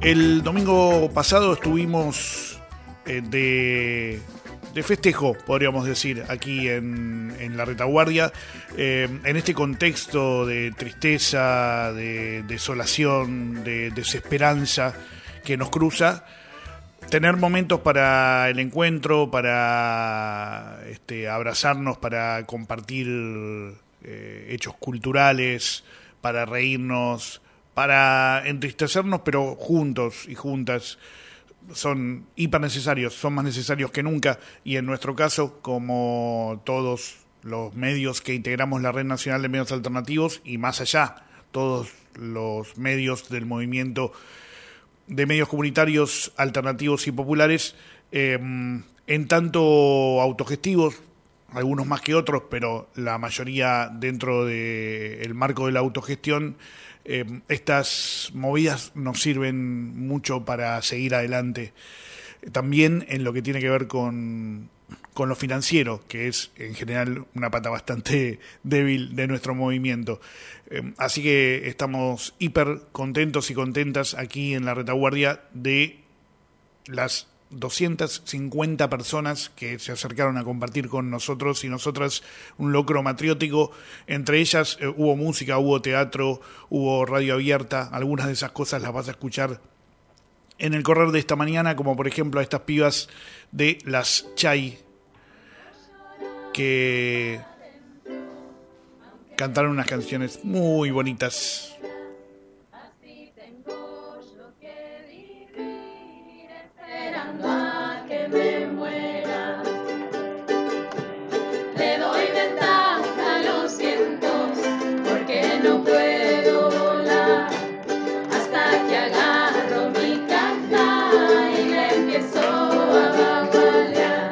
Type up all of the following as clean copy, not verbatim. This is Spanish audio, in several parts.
El domingo pasado estuvimos de festejo, podríamos decir, aquí en la retaguardia, en este contexto de tristeza, de desolación, de desesperanza que nos cruza. Tener momentos para el encuentro, para abrazarnos, para compartir hechos culturales, para reírnos, para entristecernos, pero juntos y juntas, son hiper necesarios, son más necesarios que nunca. Y en nuestro caso, como todos los medios que integramos la Red Nacional de Medios Alternativos y más allá, todos los medios del movimiento de medios comunitarios, alternativos y populares, en tanto autogestivos, algunos más que otros, pero la mayoría dentro del marco de la autogestión. Estas movidas nos sirven mucho para seguir adelante. También en lo que tiene que ver con lo financiero, que es en general una pata bastante débil de nuestro movimiento. Así que estamos hiper contentos y contentas aquí en la retaguardia de las 250 personas que se acercaron a compartir con nosotros y nosotras un logro matriótico. Entre ellas hubo música, hubo teatro, hubo radio abierta. Algunas de esas cosas las vas a escuchar en el correr de esta mañana, como por ejemplo a estas pibas de las Chay, que cantaron unas canciones muy bonitas. A que me muera, le doy ventaja a los vientos porque no puedo volar hasta que agarro mi caja y la empiezo a vagualear.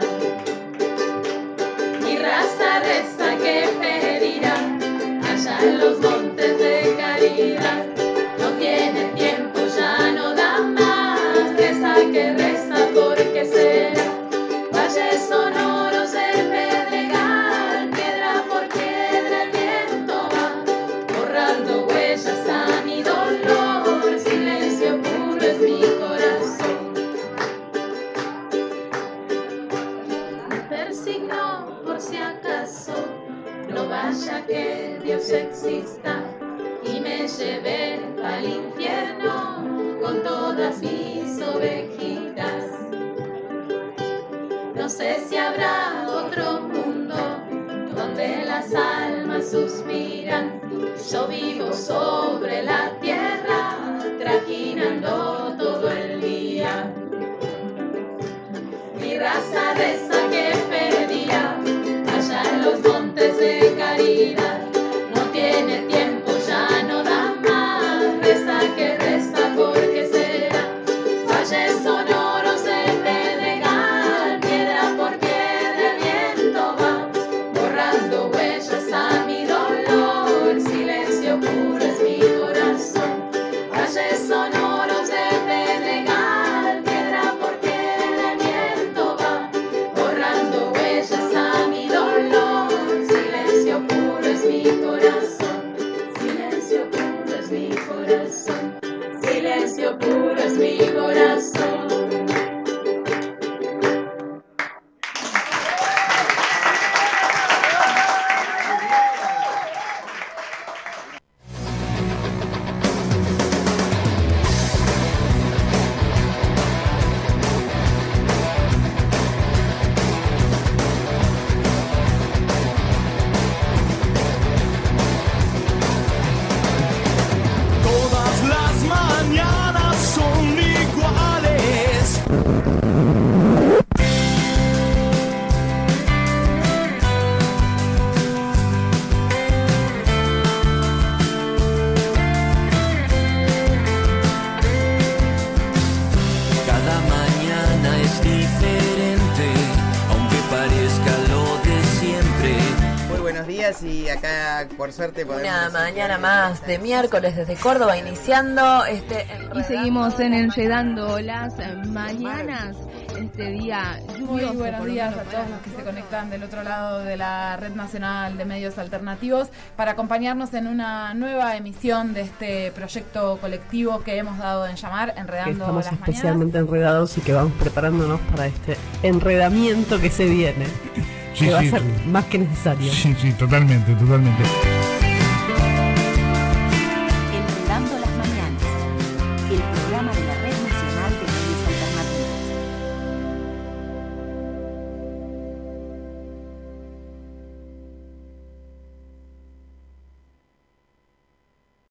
Mi raza reza que pedirá allá en los montes de caridad. No tiene tiempo, ya no da más, reza que reza. Porque será valles sonoros del pedregal, piedra por piedra el viento va borrando huellas a mi dolor, silencio puro es mi corazón. Me persignó por si acaso, no vaya que Dios exista y me lleve al infierno con todas mis ovejitas. No sé si habrá otro mundo donde las almas suspiran. Yo vivo sobre la tierra, trajinando todo el día. Mi raza reza que pedía allá en los montes de caridad. No tiene tiempo, ya no da más, reza que reza porque será valles sonoros de pedregal, piedra por piedra el viento va borrando huellas a mi dolor, silencio puro es mi corazón. Valles sonoros de pedregal, piedra por piedra el viento va borrando huellas a mi dolor, silencio puro es mi corazón, silencio puro es mi corazón, silencio puro es mi corazón. Todas las mañanas son iguales. Cada mañana es diferente, aunque parezca lo de siempre. Muy buenos días y acá por suerte podemos... Una mañana más de miércoles desde Córdoba iniciando Y seguimos en Enredando las Mañanas este día lluvioso. Muy buenos por lo días menos a para todos los que se nosotros. conectan del otro lado de la Red Nacional de Medios Alternativos para acompañarnos en una nueva emisión de este proyecto colectivo que hemos dado en llamar Enredando Estamos las Mañanas. especialmente enredados y que vamos preparándonos para este enredamiento que se viene, Sí, que va a sí, ser más que necesario. sí, totalmente.